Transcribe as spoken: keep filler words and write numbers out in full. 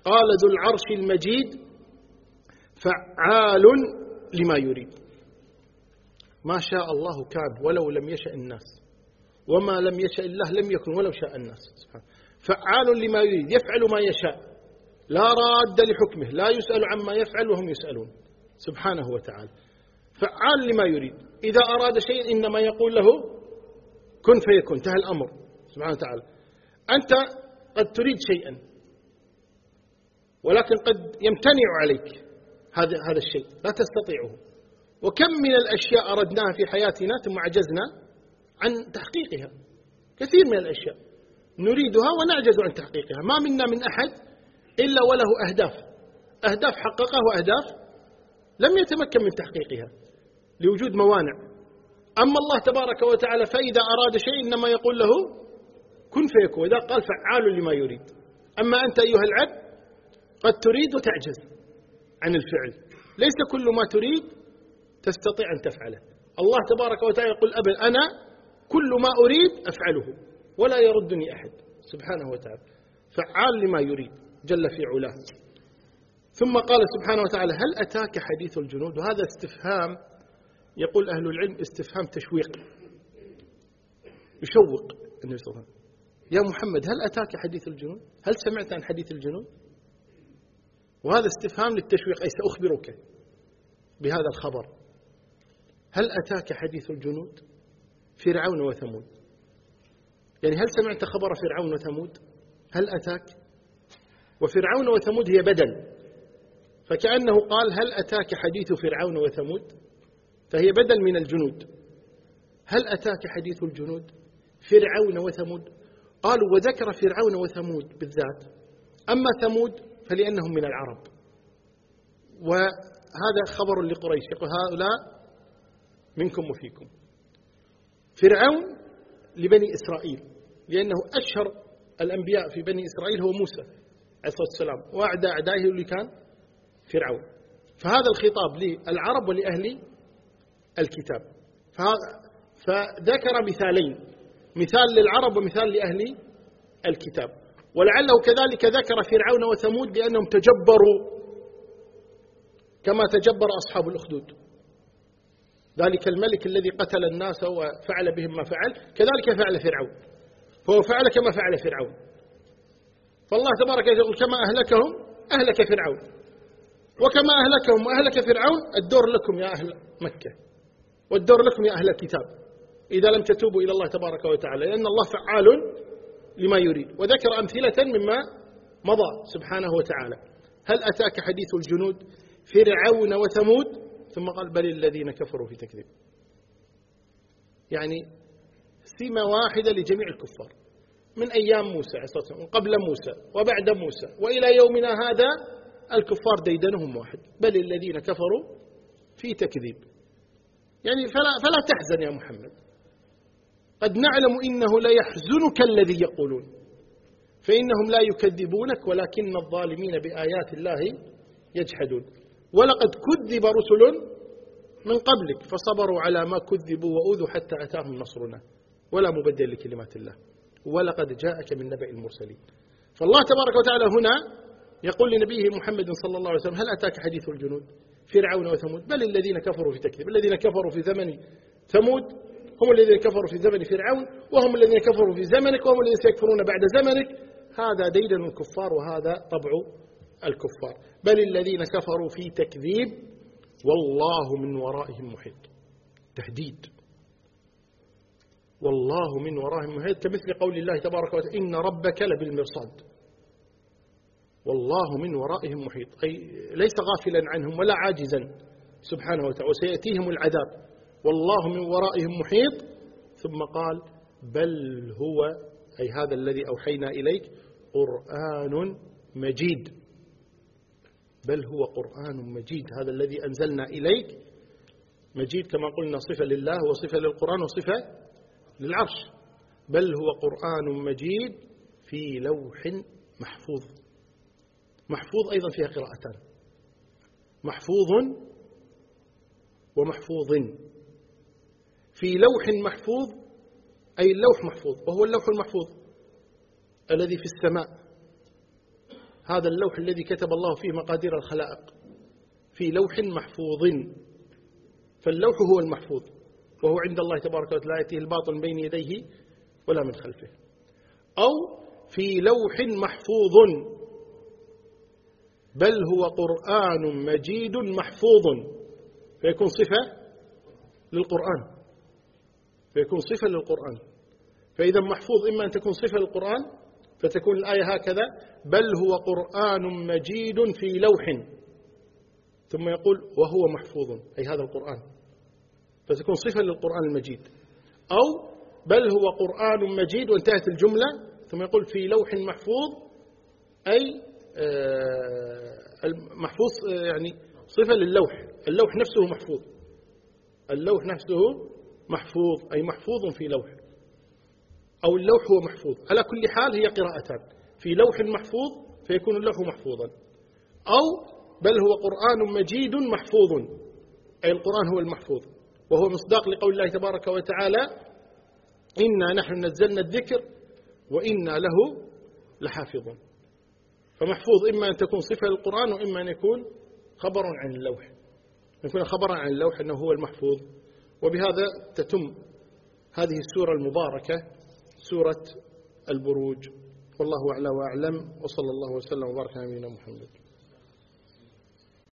قال ذو العرش المجيد فعال لما يريد. ما شاء الله كان ولو لم يشأ الناس، وما لم يشأ الله لم يكن ولو شاء الناس. سبحانه فعال لما يريد، يفعل ما يشاء، لا راد لحكمه، لا يسأل عما يفعل وهم يسألون سبحانه وتعالى. فعال لما يريد، إذا أراد شيء إنما يقول له كن فيكون، انتهى الأمر سبحانه وتعالى. أنت قد تريد شيئا ولكن قد يمتنع عليك هذا هذا الشيء، لا تستطيعه. وكم من الأشياء أردناها في حياتنا ثم عجزنا عن تحقيقها، كثير من الأشياء نريدها ونعجز عن تحقيقها. ما منا من أحد إلا وله أهداف، أهداف حققها وأهداف لم يتمكن من تحقيقها لوجود موانع. أما الله تبارك وتعالى فإذا أراد شيء إنما يقول له كن فيكون، وإذا قال فعال لما يريد. أما أنت أيها العبد قد تريد وتعجز عن الفعل، ليس كل ما تريد تستطيع أن تفعله. الله تبارك وتعالى يقول أبدا أنا كل ما أريد أفعله ولا يردني أحد سبحانه وتعالى. فعال لما يريد جل في علاه. ثم قال سبحانه وتعالى هل أتاك حديث الجنود؟ وهذا استفهام يقول أهل العلم استفهام تشويق، يشوق النبي صلى الله عليه وسلم. يا محمد هل أتاك حديث الجنود؟ هل سمعت عن حديث الجنود؟ وهذا استفهام للتشويق، أي سأخبرك بهذا الخبر. هل أتاك حديث الجنود؟ فرعون وثمود، يعني هل سمعت خبر فرعون وثمود؟ هل أتاك؟ وفرعون وثمود هي بدل، فكأنه قال هل أتاك حديث فرعون وثمود، فهي بدل من الجنود. هل أتاك حديث الجنود؟ فرعون وثمود. قالوا وذكر فرعون وثمود بالذات، أما ثمود فلأنهم من العرب، وهذا خبر لقريش يقول هؤلاء منكم وفيكم. فرعون لبني إسرائيل، لأنه أشهر الأنبياء في بني إسرائيل هو موسى عليه الصلاة والسلام، وأعدى أعدائه اللي كان فرعون. فهذا الخطاب للعرب ولأهل الكتاب. فذكر مثالين، مثال للعرب ومثال لأهل الكتاب. ولعله كذلك ذكر فرعون وثمود لأنهم تجبروا كما تجبر أصحاب الأخدود، ذلك الملك الذي قتل الناس وفعل بهم ما فعل، كذلك فعل فرعون، فهو فعل كما فعل فرعون. فالله تبارك وتعالى يقول كما أهلكهم أهلك فرعون، وكما أهلكهم وأهلك فرعون الدور لكم يا أهل مكة، والدور لكم يا أهل الكتاب إذا لم تتوبوا إلى الله تبارك وتعالى، لأن الله فعال لما يريد. وذكر أمثلة مما مضى سبحانه وتعالى. هل أتاك حديث الجنود فرعون وثمود؟ ثم قال بل الذين كفروا في تكذيب. يعني سمة واحدة لجميع الكفار من أيام موسى قبل موسى وبعد موسى وإلى يومنا هذا، الكفار ديدنهم واحد، بل الذين كفروا في تكذيب. يعني فلا, فلا تحزن يا محمد، قد نعلم إنه لا يحزنك الذي يقولون، فإنهم لا يكذبونك ولكن الظالمين بآيات الله يجحدون. ولقد كذب رسل من قبلك فصبروا على ما كذبوا وأوذوا حتى أتاهم نصرنا ولا مبدل لكلمات الله ولقد جاءك من نبأ المرسلين. فالله تبارك وتعالى هنا يقول لنبيه محمد صلى الله عليه وسلم هل أتاك حديث الجنود فرعون وثمود؟ بل الذين كفروا في تكذيب. الذين كفروا في زمن ثمود هم الذين كفروا في زمن فرعون، وهم الذين كفروا في زمنك، وهم الذين سيكفرون بعد زمنك. هذا ديدن الكفار وهذا طبع الكفار. بل الذين كفروا في تكذيب والله من ورائهم محيط. تهديد، والله من ورائهم محيط، كمثل قول الله تبارك وتعالى إن ربك لبالمرصاد. والله من ورائهم محيط، أي ليس غافلا عنهم ولا عاجزا سبحانه وتعالى، وسيأتيهم العذاب. والله من ورائهم محيط. ثم قال بل هو أي هذا الذي أوحينا إليك قرآن مجيد. بل هو قرآن مجيد، هذا الذي أنزلنا إليك مجيد، كما قلنا صفة لله وصفة للقرآن وصفة للعرش. بل هو قرآن مجيد في لوح محفوظ. محفوظ أيضا فيها قراءتان، محفوظ ومحفوظ. في لوح محفوظ أي اللوح محفوظ، وهو اللوح المحفوظ الذي في السماء، هذا اللوح الذي كتب الله فيه مقادير الخلائق في لوح محفوظ، فاللوح هو المحفوظ، وهو عند الله تبارك وتعالى لا يأتيه الباطل من بين يديه ولا من خلفه. أو في لوح محفوظ بل هو قرآن مجيد محفوظ، فيكون صفة للقرآن، فيكون صفة للقرآن. فإذا محفوظ إما أن تكون صفة للقرآن فتكون الآية هكذا بل هو قرآن مجيد في لوح، ثم يقول وهو محفوظ، أي هذا القرآن، فتكون صفة للقرآن المجيد. أو بل هو قرآن مجيد وانتهت الجملة، ثم يقول في لوح محفوظ، أي المحفوظ يعني صفة للوح، اللوح نفسه محفوظ، اللوح نفسه محفوظ أي محفوظ في لوح، أو اللوح هو محفوظ. على كل حال هي قراءتان، في لوح محفوظ فيكون اللوح محفوظا، أو بل هو قرآن مجيد محفوظ، أي القرآن هو المحفوظ، وهو مصداق لقول الله تبارك وتعالى إنا نحن نزلنا الذكر وإنا له لحافظون. فمحفوظ إما أن تكون صفة للقرآن وإما أن يكون خبرا عن اللوح، يكون خبرا عن اللوح أنه هو المحفوظ. وبهذا تتم هذه السورة المباركة سورة البروج، والله أعلى وأعلم، وصلى الله وسلم وبارك على نبينا محمد.